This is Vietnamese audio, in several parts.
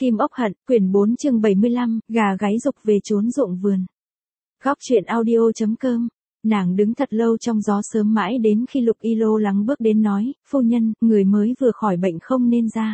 Kim ốc hận, quyển 4 chương 75, gà gáy dục về trốn ruộng vườn. Góc truyện audio.com. Nàng đứng thật lâu trong gió sớm mãi đến khi Lục Y lo lắng bước đến nói, phu nhân, người mới vừa khỏi bệnh không nên ra.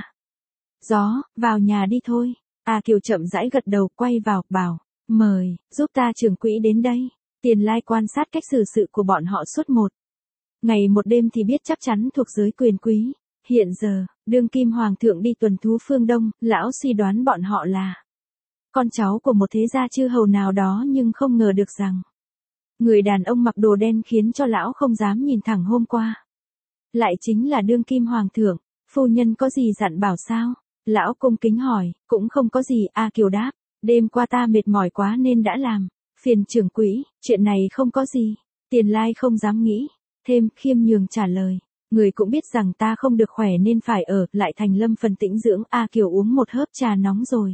Gió, vào nhà đi thôi. A Kiều chậm rãi gật đầu quay vào, bảo, mời, giúp ta trưởng quỹ đến đây. Tiền Lai quan sát cách xử sự của bọn họ suốt một ngày một đêm thì biết chắc chắn thuộc giới quyền quý. Hiện giờ, đương kim hoàng thượng đi tuần thú phương Đông, lão suy đoán bọn họ là con cháu của một thế gia chư hầu nào đó, nhưng không ngờ được rằng người đàn ông mặc đồ đen khiến cho lão không dám nhìn thẳng hôm qua lại chính là đương kim hoàng thượng. Phu nhân có gì dặn bảo sao? Lão cung kính hỏi. Cũng không có gì, A Kiều đáp, đêm qua ta mệt mỏi quá nên đã làm phiền trưởng quỹ, chuyện này không có gì. Tiền Lai không dám nghĩ thêm, khiêm nhường trả lời, người cũng biết rằng ta không được khỏe nên phải ở lại Thành Lâm phần tĩnh dưỡng. A Kiều uống một hớp trà nóng rồi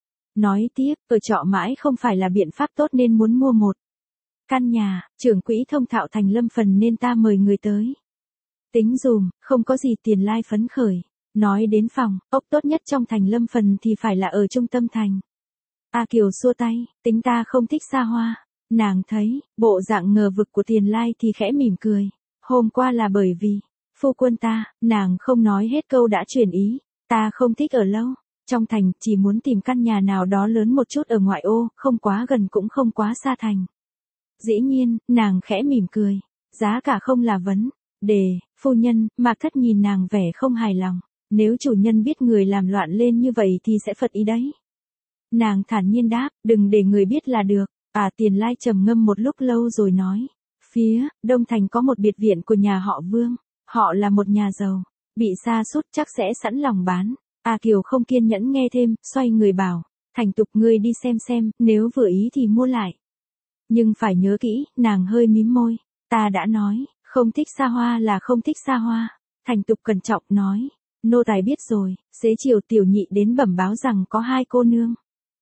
nói tiếp, ở trọ mãi không phải là biện pháp tốt nên muốn mua một căn nhà, trưởng quỹ thông thạo Thành Lâm phần nên ta mời người tới tính dùm. Không có gì. Tiền Lai phấn khởi nói đến phòng ốc tốt nhất trong Thành Lâm phần thì phải là ở trung tâm thành. A Kiều xua tay, tính ta không thích xa hoa. Nàng thấy bộ dạng ngờ vực của Tiền Lai thì khẽ mỉm cười. Hôm qua là bởi vì phu quân ta, nàng không nói hết câu đã chuyển ý, ta không thích ở lâu trong thành, chỉ muốn tìm căn nhà nào đó lớn một chút ở ngoại ô, không quá gần cũng không quá xa thành. Dĩ nhiên, nàng khẽ mỉm cười, giá cả không là vấn đề. Phu nhân, Mạc Thất nhìn nàng vẻ không hài lòng, nếu chủ nhân biết người làm loạn lên như vậy thì sẽ phật ý đấy. Nàng thản nhiên đáp, đừng để người biết là được. Tiền Lai trầm ngâm một lúc lâu rồi nói, phía Đông Thành có một biệt viện của nhà họ Vương, họ là một nhà giàu, bị sa sút chắc sẽ sẵn lòng bán. A Kiều không kiên nhẫn nghe thêm, xoay người bảo, Thành Tục ngươi đi xem, nếu vừa ý thì mua lại. Nhưng phải nhớ kỹ. Nàng hơi mím môi, ta đã nói, không thích xa hoa là không thích xa hoa. Thành Tục cẩn trọng nói, nô tài biết rồi. Xế chiều tiểu nhị đến bẩm báo rằng có hai cô nương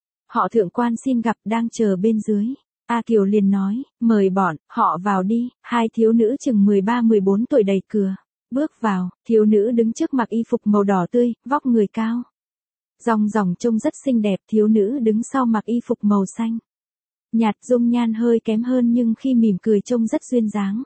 họ Thượng quan xin gặp đang chờ bên dưới. A Kiều liền nói, mời bọn họ vào đi. Hai thiếu nữ chừng 13-14 tuổi đầy cửa bước vào. Thiếu nữ đứng trước mặc y phục màu đỏ tươi, vóc người cao ròng ròng trông rất xinh đẹp. Thiếu nữ đứng sau mặc y phục màu xanh nhạt, dung nhan hơi kém hơn nhưng khi mỉm cười trông rất duyên dáng.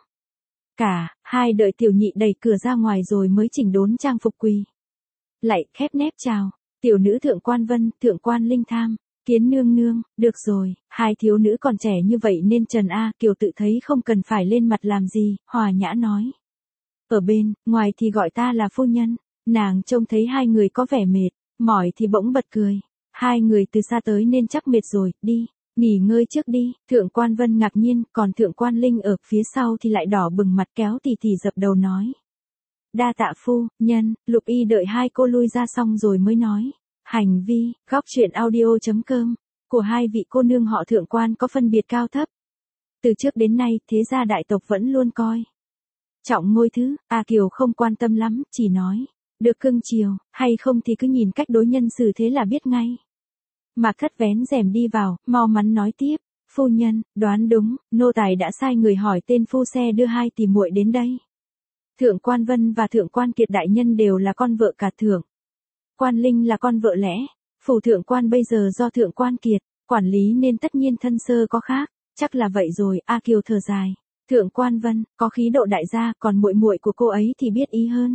Cả hai đợi tiểu nhị đẩy cửa ra ngoài rồi mới chỉnh đốn trang phục quỳ lại khép nép chào. Tiểu nữ Thượng quan Vân, Thượng quan Linh tham kiến nương nương. Được rồi, hai thiếu nữ còn trẻ như vậy nên Trần A Kiều tự thấy không cần phải lên mặt làm gì, hòa nhã nói, ở bên ngoài thì gọi ta là phu nhân. Nàng trông thấy hai người có vẻ mệt mỏi thì bỗng bật cười, hai người từ xa tới nên chắc mệt rồi, đi nghỉ ngơi trước đi. Thượng quan Vân ngạc nhiên, còn Thượng quan Linh ở phía sau thì lại đỏ bừng mặt, kéo tỉ tỉ dập đầu nói, đa tạ phu nhân. Lục Y đợi hai cô lui ra xong rồi mới nói, hành vi góc truyện audio.com của hai vị cô nương họ Thượng quan có phân biệt cao thấp. Từ trước đến nay thế gia đại tộc vẫn luôn coi trọng ngôi thứ. A Kiều không quan tâm lắm, chỉ nói, được cưng chiều hay không thì cứ nhìn cách đối nhân xử thế là biết ngay. Mạc Thất vén rèm đi vào, mau mắn nói tiếp, phu nhân, đoán đúng, nô tài đã sai người hỏi tên phu xe đưa hai tỷ muội đến đây. Thượng quan Vân và Thượng quan Kiệt đại nhân đều là con vợ cả Thượng quan Linh là con vợ lẽ. Phủ Thượng quan bây giờ do Thượng quan Kiệt quản lý nên tất nhiên thân sơ có khác. Chắc là vậy rồi. A Kiều thở dài, Thượng quan Vân có khí độ đại gia, còn muội muội của cô ấy thì biết ý hơn.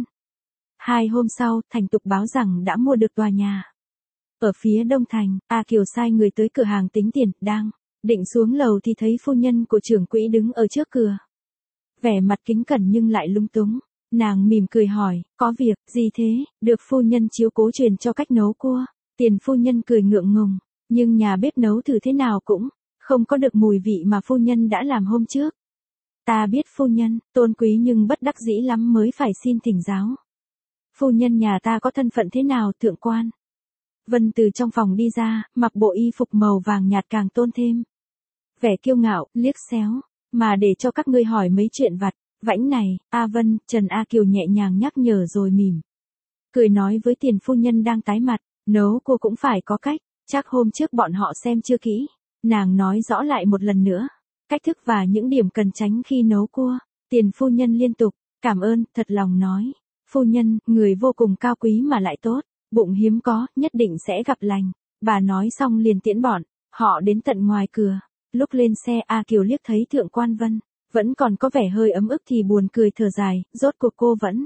2 hôm sau, Thành Tục báo rằng đã mua được tòa nhà ở phía Đông Thành. A Kiều sai người tới cửa hàng tính tiền, đang định xuống lầu thì thấy phu nhân của trưởng quỹ đứng ở trước cửa, vẻ mặt kính cẩn nhưng lại lúng túng. Nàng mỉm cười hỏi, có việc gì thế? Được phu nhân chiếu cố truyền cho cách nấu cua. Tiền phu nhân cười ngượng ngùng, nhưng nhà bếp nấu thử thế nào cũng không có được mùi vị mà phu nhân đã làm hôm trước. Ta biết phu nhân tôn quý nhưng bất đắc dĩ lắm mới phải xin thỉnh giáo. Phu nhân nhà ta có thân phận thế nào? Thượng quan Vân từ trong phòng đi ra, mặc bộ y phục màu vàng nhạt càng tôn thêm vẻ kiêu ngạo, liếc xéo, mà để cho các ngươi hỏi mấy chuyện vặt vãnh này. A Vân, Trần A Kiều nhẹ nhàng nhắc nhở rồi mỉm cười nói với tiền phu nhân đang tái mặt, nấu cua cũng phải có cách, chắc hôm trước bọn họ xem chưa kỹ. Nàng nói rõ lại một lần nữa cách thức và những điểm cần tránh khi nấu cua. Tiền phu nhân liên tục cảm ơn, thật lòng nói, phu nhân, người vô cùng cao quý mà lại tốt Bụng hiếm có, nhất định sẽ gặp lành. Bà nói xong liền tiễn bọn họ đến tận ngoài cửa. Lúc lên xe A Kiều liếc thấy Thượng Quan Vân, vẫn còn có vẻ hơi ấm ức thì buồn cười thở dài, rốt cuộc cô vẫn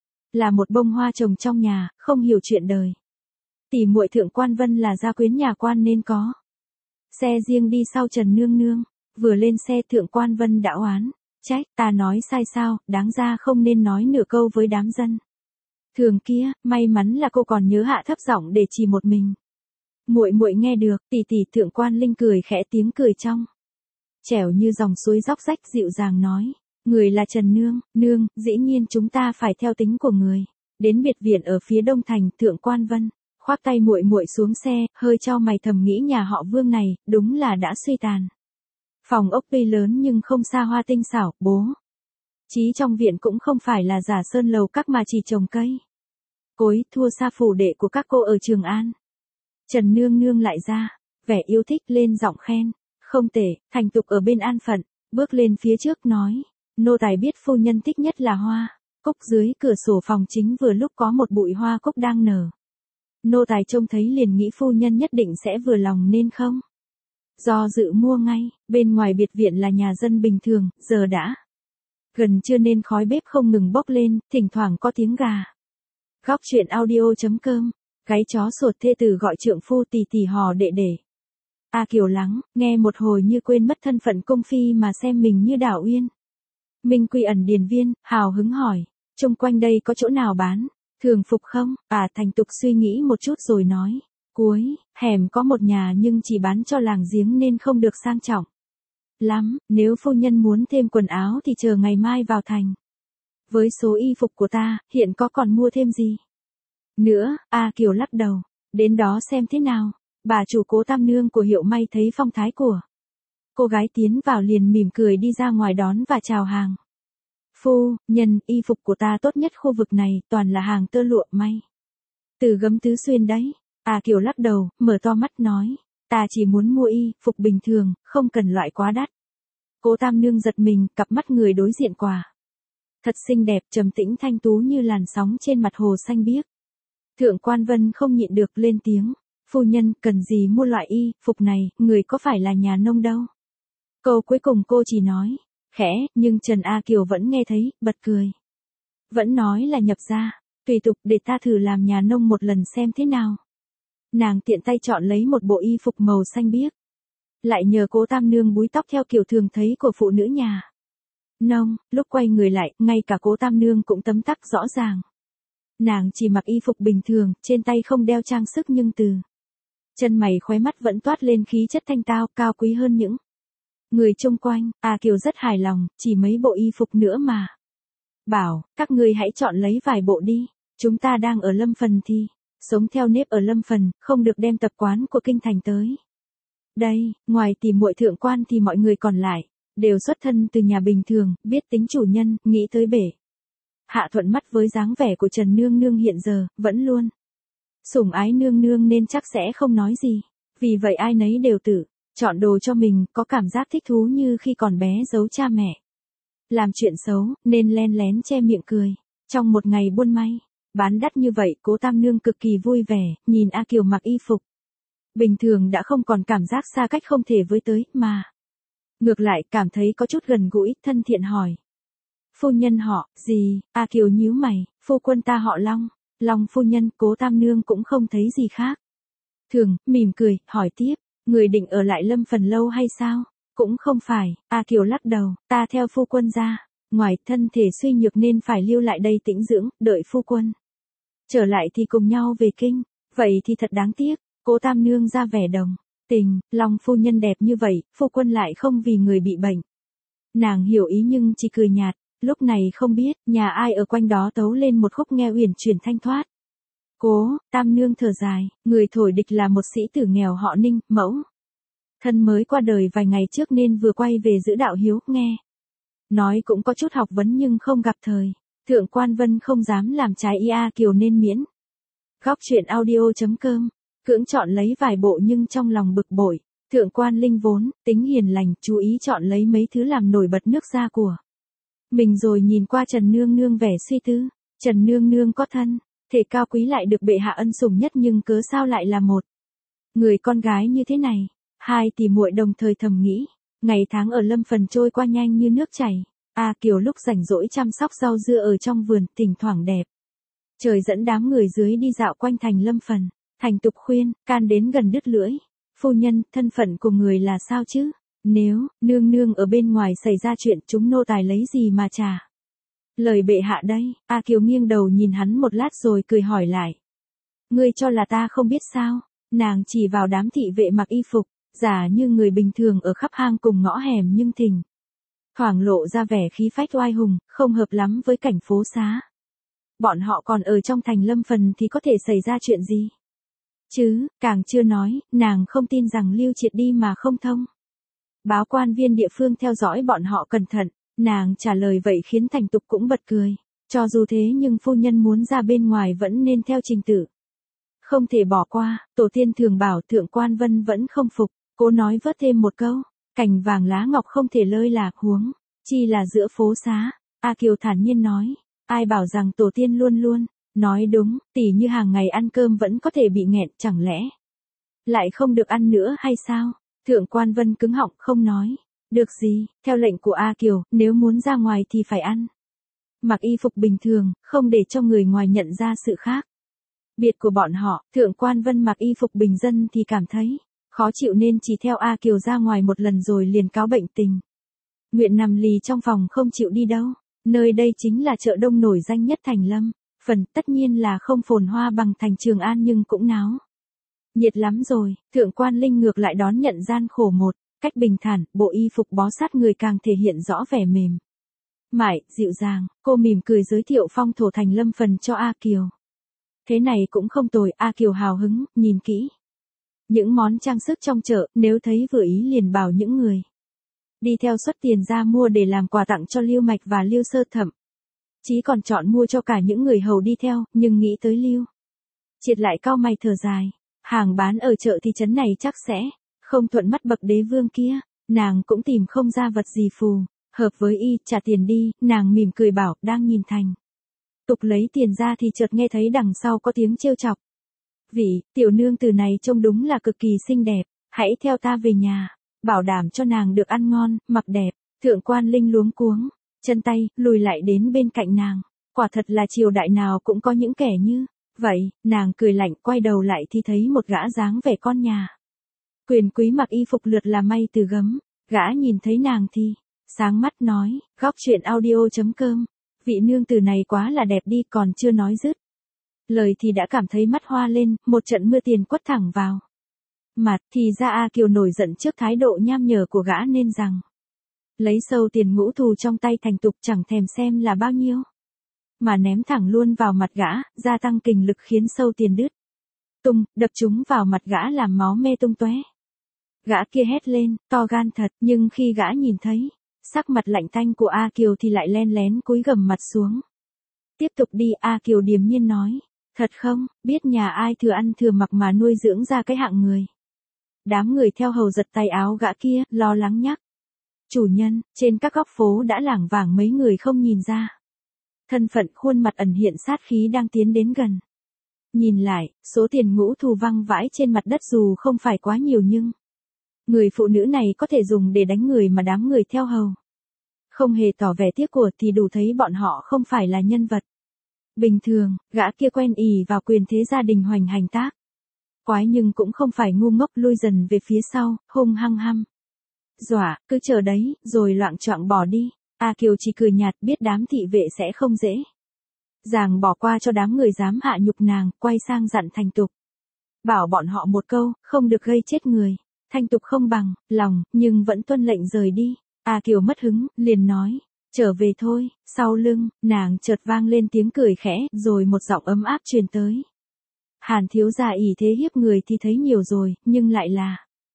là một bông hoa trồng trong nhà, không hiểu chuyện đời. Tỷ muội Thượng Quan Vân là gia quyến nhà quan nên có xe riêng đi sau Trần Nương Nương. Vừa lên xe Thượng Quan Vân đã oán trách, ta nói sai sao, đáng ra không nên nói nửa câu với đám dân thường kia, may mắn là cô còn nhớ hạ thấp giọng để chỉ một mình. Muội muội nghe được, tỷ tỷ. Thượng Quan Linh cười khẽ, tiếng cười trong trẻo như dòng suối róc rách, dịu dàng nói, người là Trần Nương Nương, dĩ nhiên chúng ta phải theo tính của người. Đến biệt viện ở phía đông thành, Thượng Quan Vân khoác tay muội muội xuống xe, hơi chau mày thầm nghĩ nhà họ Vương này, đúng là đã suy tàn. Phòng ốc tuy lớn nhưng không xa hoa tinh xảo, bố trí trong viện cũng không phải là giả sơn lầu các mà chỉ trồng cây cối, thua xa phủ đệ của các cô ở Trường An. Trần Nương Nương lại ra vẻ yêu thích, lên giọng khen, không tệ, thành tục ở bên an phận, bước lên phía trước nói, nô tài biết phu nhân thích nhất là hoa cúc. Dưới cửa sổ phòng chính vừa lúc có một bụi hoa cúc đang nở. Nô tài trông thấy liền nghĩ phu nhân nhất định sẽ vừa lòng nên không do dự mua ngay. Bên ngoài biệt viện là nhà dân bình thường, giờ đã gần trưa nên khói bếp không ngừng bốc lên, thỉnh thoảng có tiếng gà. Góc truyện audio.com, gáy chó sột, thê tử gọi trượng phu tỷ tỷ hò đệ đệ. A Kiều lắng, nghe một hồi như quên mất thân phận cung phi mà xem mình như Đảo Uyên. Minh Quy ẩn điền viên, hào hứng hỏi, chung quanh đây có chỗ nào bán thường phục không? Thành tục suy nghĩ một chút rồi nói, cuối hẻm có một nhà nhưng chỉ bán cho làng giếng nên không được sang trọng lắm, nếu phu nhân muốn thêm quần áo thì chờ ngày mai vào thành. Với số y phục của ta, hiện có còn mua thêm gì nữa? A Kiều lắc đầu, đến đó xem thế nào. Bà chủ Cố Tam Nương của Hiệu May thấy phong thái của cô gái tiến vào liền mỉm cười đi ra ngoài đón và chào hàng. Phu nhân, y phục của ta tốt nhất khu vực này, toàn là hàng tơ lụa may từ gấm tứ xuyên đấy. A Kiều lắc đầu, mở to mắt nói, ta chỉ muốn mua y phục bình thường, không cần loại quá đắt. Cố Tam Nương giật mình, cặp mắt người đối diện quả thật xinh đẹp, trầm tĩnh thanh tú như làn sóng trên mặt hồ xanh biếc. Thượng Quan Vân không nhịn được lên tiếng, phu nhân, cần gì mua loại y phục này, người có phải là nhà nông đâu. Câu cuối cùng cô chỉ nói khẽ, nhưng Trần A Kiều vẫn nghe thấy, bật cười. Vẫn nói là nhập gia, tùy tục, để ta thử làm nhà nông một lần xem thế nào. Nàng tiện tay chọn lấy một bộ y phục màu xanh biếc. Lại nhờ Cố Tam Nương búi tóc theo kiểu thường thấy của phụ nữ nhà nông, lúc quay người lại, ngay cả Cố Tam Nương cũng tấm tắc rõ ràng. Nàng chỉ mặc y phục bình thường, trên tay không đeo trang sức nhưng từ chân mày khóe mắt vẫn toát lên khí chất thanh tao, cao quý hơn những người chung quanh. A Kiều rất hài lòng, chỉ mấy bộ y phục nữa mà. Bảo, các ngươi hãy chọn lấy vài bộ đi, chúng ta đang ở Lâm Phần thì sống theo nếp ở Lâm Phần, không được đem tập quán của kinh thành tới. Đây, ngoài tỷ muội Thượng Quan thì mọi người còn lại đều xuất thân từ nhà bình thường, biết tính chủ nhân, nghĩ tới bể hạ thuận mắt với dáng vẻ của Trần Nương Nương hiện giờ, vẫn luôn sủng ái Nương Nương nên chắc sẽ không nói gì. Vì vậy ai nấy đều tự chọn đồ cho mình, có cảm giác thích thú như khi còn bé giấu cha mẹ làm chuyện xấu, nên len lén che miệng cười. Trong một ngày buôn may bán đắt như vậy, Cố Tam Nương cực kỳ vui vẻ, nhìn A Kiều mặc y phục bình thường đã không còn cảm giác xa cách không thể với tới, mà ngược lại cảm thấy có chút gần gũi, thân thiện hỏi. Phu nhân họ gì? A Kiều nhíu mày, phu quân ta họ Long. Long phu nhân. Cố Tam Nương cũng không thấy gì khác thường, mỉm cười, hỏi tiếp, người định ở lại Lâm Phần lâu hay sao? Cũng không phải. A Kiều lắc đầu, ta theo phu quân ra ngoài, thân thể suy nhược nên phải lưu lại đây tĩnh dưỡng, đợi phu quân trở lại thì cùng nhau về kinh. Vậy thì thật đáng tiếc. Cố Tam Nương ra vẻ đồng tình, Long phu nhân đẹp như vậy, phu quân lại không vì người bị bệnh. Nàng hiểu ý nhưng chỉ cười nhạt, lúc này không biết nhà ai ở quanh đó tấu lên một khúc nghe uyển chuyển thanh thoát. Cố Tam Nương thở dài, người thổi địch là một sĩ tử nghèo họ Ninh, mẫu thân mới qua đời vài ngày trước nên vừa quay về giữ đạo hiếu, nghe nói cũng có chút học vấn nhưng không gặp thời. Thượng Quan Vân không dám làm trái ý A Kiều nên miễn. Góc truyện audio.com, cưỡng chọn lấy vài bộ nhưng trong lòng bực bội. Thượng Quan Linh vốn tính hiền lành, chú ý chọn lấy mấy thứ làm nổi bật nước da của mình, rồi nhìn qua Trần Nương Nương vẻ suy tư. Trần Nương Nương có thân Thể cao quý lại được bệ hạ ân sủng nhất nhưng cớ sao lại là một người con gái như thế này. Hai tỷ muội đồng thời thầm nghĩ. Ngày tháng ở Lâm Phần trôi qua nhanh như nước chảy. A Kiều lúc rảnh rỗi chăm sóc rau dưa ở trong vườn, thỉnh thoảng đẹp. Trời dẫn đám người dưới đi dạo quanh thành Lâm Phần. Thành Tục khuyên, can đến gần đứt lưỡi. Phu nhân, thân phận của người là sao chứ? Nếu, nương nương ở bên ngoài xảy ra chuyện chúng nô tài lấy gì mà trả? Lời bệ hạ đây, A Kiều nghiêng đầu nhìn hắn một lát rồi cười hỏi lại. Ngươi cho là ta không biết sao? Nàng chỉ vào đám thị vệ mặc y phục, giả như người bình thường ở khắp hang cùng ngõ hẻm nhưng thỉnh thoảng lộ ra vẻ khí phách oai hùng, không hợp lắm với cảnh phố xá. Bọn họ còn ở trong thành Lâm Phần thì có thể xảy ra chuyện gì? Chứ, càng chưa nói, nàng không tin rằng Lưu Triệt đi mà không thông. Báo quan viên địa phương theo dõi bọn họ cẩn thận, nàng trả lời vậy khiến Thành Tục cũng bật cười. Cho dù thế nhưng phu nhân muốn ra bên ngoài vẫn nên theo trình tự. Không thể bỏ qua, tổ tiên thường bảo Thượng Quan Vân vẫn không phục, cô nói vớt thêm một câu, cành vàng lá ngọc không thể lơi là huống, chi là giữa phố xá. A Kiều thản nhiên nói, ai bảo rằng tổ tiên luôn luôn, nói đúng, tỉ như hàng ngày ăn cơm vẫn có thể bị nghẹn, chẳng lẽ lại không được ăn nữa hay sao? Thượng Quan Vân cứng họng không nói, được gì, theo lệnh của A Kiều, nếu muốn ra ngoài thì phải ăn. Mặc y phục bình thường, không để cho người ngoài nhận ra sự khác biệt của bọn họ. Thượng Quan Vân mặc y phục bình dân thì cảm thấy khó chịu nên chỉ theo A Kiều ra ngoài một lần rồi liền cáo bệnh tình. Nguyện nằm lì trong phòng không chịu đi đâu. Nơi đây chính là chợ đông nổi danh nhất thành Lâm Phần, tất nhiên là không phồn hoa bằng thành Trường An nhưng cũng náo nhiệt lắm rồi. Thượng Quan Linh ngược lại đón nhận gian khổ một cách bình thản, bộ y phục bó sát người càng thể hiện rõ vẻ mềm mại, dịu dàng. Cô mỉm cười giới thiệu phong thổ thành Lâm Phần cho A Kiều. Thế này cũng không tồi. A Kiều hào hứng, nhìn kỹ những món trang sức trong chợ, nếu thấy vừa ý liền bảo những người đi theo xuất tiền ra mua để làm quà tặng cho Lưu Mạch và Lưu Sơ Thẩm. Chí còn chọn mua cho cả những người hầu đi theo, nhưng nghĩ tới Lưu Triệt lại cau mày thở dài. Hàng bán ở chợ thị trấn này chắc sẽ không thuận mắt bậc đế vương kia, nàng cũng tìm không ra vật gì phù hợp với y, trả tiền đi. Nàng mỉm cười bảo, đang nhìn Thành Tục lấy tiền ra thì chợt nghe thấy đằng sau có tiếng trêu chọc. Vị, tiểu nương tử này trông đúng là cực kỳ xinh đẹp, hãy theo ta về nhà, bảo đảm cho nàng được ăn ngon, mặc đẹp. Thượng Quan Linh luống cuống chân tay, lùi lại đến bên cạnh nàng. Quả thật là triều đại nào cũng có những kẻ như vậy. Nàng cười lạnh, quay đầu lại thì thấy một gã dáng vẻ con nhà quyền quý mặc y phục lượt là may từ gấm. Gã nhìn thấy nàng thì sáng mắt nói, góc truyện audio.com, vị nương tử này quá là đẹp đi. Còn chưa nói dứt lời thì đã cảm thấy mắt hoa lên, một trận mưa tiền quất thẳng vào mặt. Thì ra A Kiều nổi giận trước thái độ nham nhở của gã nên rằng lấy sâu tiền ngũ thù trong tay Thành Tục, chẳng thèm xem là bao nhiêu, mà ném thẳng luôn vào mặt gã, gia tăng kình lực khiến sâu tiền đứt tung, đập chúng vào mặt gã làm máu me tung tóe. Gã kia hét lên, to gan thật, nhưng khi gã nhìn thấy sắc mặt lạnh tanh của A Kiều thì lại len lén cúi gằm mặt xuống. Tiếp tục đi. A Kiều điềm nhiên nói, thật không, biết nhà ai thừa ăn thừa mặc mà nuôi dưỡng ra cái hạng người. Đám người theo hầu giật tay áo gã kia, lo lắng nhắc. Chủ nhân, trên các góc phố đã lảng vảng mấy người không nhìn ra thân phận, khuôn mặt ẩn hiện sát khí đang tiến đến gần. Nhìn lại, số tiền ngũ thù văng vãi trên mặt đất dù không phải quá nhiều nhưng người phụ nữ này có thể dùng để đánh người mà đám người theo hầu không hề tỏ vẻ tiếc của thì đủ thấy bọn họ không phải là nhân vật bình thường. Gã kia quen ỷ vào quyền thế gia đình hoành hành tác quái nhưng cũng không phải ngu ngốc, lui dần về phía sau, hung hăng hăm dọa, cứ chờ đấy, rồi loạng choạng bỏ đi. A Kiều chỉ cười nhạt, biết đám thị vệ sẽ không dễ dàng bỏ qua cho đám người dám hạ nhục nàng, quay sang dặn Thành Tục, bảo bọn họ một câu, không được gây chết người. Thành Tục không bằng lòng, nhưng vẫn tuân lệnh rời đi. A Kiều mất hứng, liền nói, trở về thôi. Sau lưng, nàng chợt vang lên tiếng cười khẽ, rồi một giọng ấm áp truyền tới. Hàn thiếu gia ỷ thế hiếp người thì thấy nhiều rồi, nhưng lại là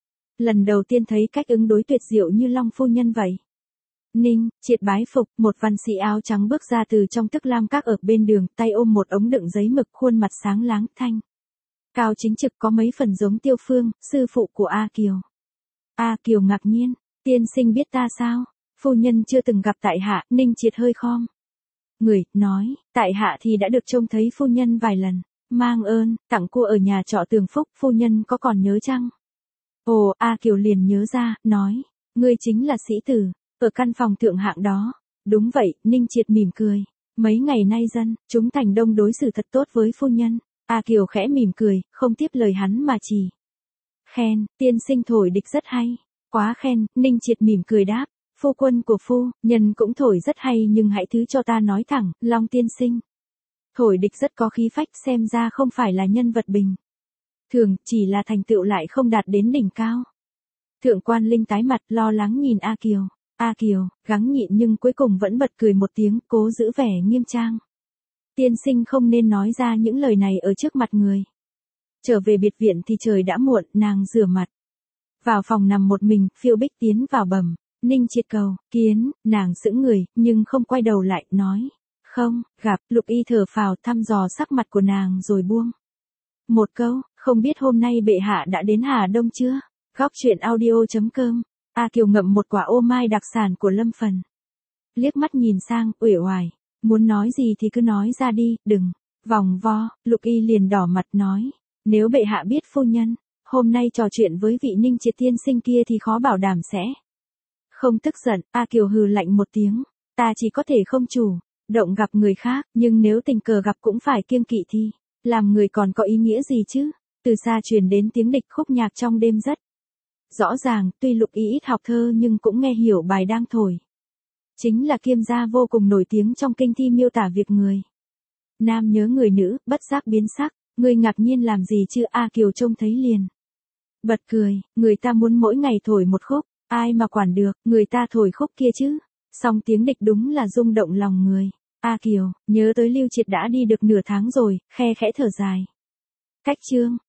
lần đầu tiên thấy cách ứng đối tuyệt diệu như Long phu nhân vậy. Ninh, Triệt bái phục, một văn sĩ áo trắng bước ra từ trong Tức Lam Các ở bên đường, tay ôm một ống đựng giấy mực, khuôn mặt sáng láng, thanh cao chính trực, có mấy phần giống Tiêu Phương, sư phụ của A Kiều. A Kiều ngạc nhiên, tiên sinh biết ta sao? Phu nhân chưa từng gặp tại hạ. Ninh Triệt hơi khom người, nói, tại hạ thì đã được trông thấy phu nhân vài lần, mang ơn, tặng cua ở nhà trọ Tường Phúc, phu nhân có còn nhớ chăng? Ồ, A Kiều liền nhớ ra, nói, ngươi chính là sĩ tử, ở căn phòng thượng hạng đó. Đúng vậy, Ninh Triệt mỉm cười. Mấy ngày nay dân, chúng thành đông đối xử thật tốt với phu nhân. A Kiều khẽ mỉm cười, không tiếp lời hắn mà chỉ khen, tiên sinh thổi địch rất hay. Quá khen, Ninh Triệt mỉm cười đáp, phu quân của phu nhân cũng thổi rất hay nhưng hãy thứ cho ta nói thẳng, Long tiên sinh. Thổi địch rất có khí phách, xem ra không phải là nhân vật bình thường, chỉ là thành tựu lại không đạt đến đỉnh cao. Thượng quan Linh tái mặt lo lắng nhìn A Kiều. A Kiều, gắng nhịn nhưng cuối cùng vẫn bật cười một tiếng, cố giữ vẻ nghiêm trang. Tiên sinh không nên nói ra những lời này ở trước mặt người. Trở về biệt viện thì trời đã muộn, nàng rửa mặt. Vào phòng nằm một mình, Phiêu Bích tiến vào bẩm. Ninh Triệt cầu, kiến, nàng sững người, nhưng không quay đầu lại, nói. Không, gặp, Lục Y thở phào thăm dò sắc mặt của nàng rồi buông. Một câu, không biết hôm nay bệ hạ đã đến Hà Đông chưa? Góc truyện audio.com. A Kiều ngậm một quả ô mai đặc sản của Lâm Phần. Liếc mắt nhìn sang, uể oải. Muốn nói gì thì cứ nói ra đi, đừng. Vòng vo, Lục Y liền đỏ mặt nói. Nếu bệ hạ biết phu nhân, hôm nay trò chuyện với vị Ninh Triệt tiên sinh kia thì khó bảo đảm sẽ. Không tức giận, A Kiều hừ lạnh một tiếng. Ta chỉ có thể không chủ động gặp người khác, nhưng nếu tình cờ gặp cũng phải kiêng kỵ thì. Làm người còn có ý nghĩa gì chứ? Từ xa truyền đến tiếng địch khúc nhạc trong đêm rất rõ ràng, tuy Lục Y ít học thơ nhưng cũng nghe hiểu bài đang thổi. Chính là Kiêm gia vô cùng nổi tiếng trong kinh thi miêu tả việc người nam nhớ người nữ, bất giác biến sắc. Ngươi ngạc nhiên làm gì chứ? A Kiều trông thấy liền bật cười, người ta muốn mỗi ngày thổi một khúc, ai mà quản được, người ta thổi khúc kia chứ. Song tiếng địch đúng là rung động lòng người. A Kiều, nhớ tới Lưu Triệt đã đi được nửa tháng rồi, khe khẽ thở dài. Cách chương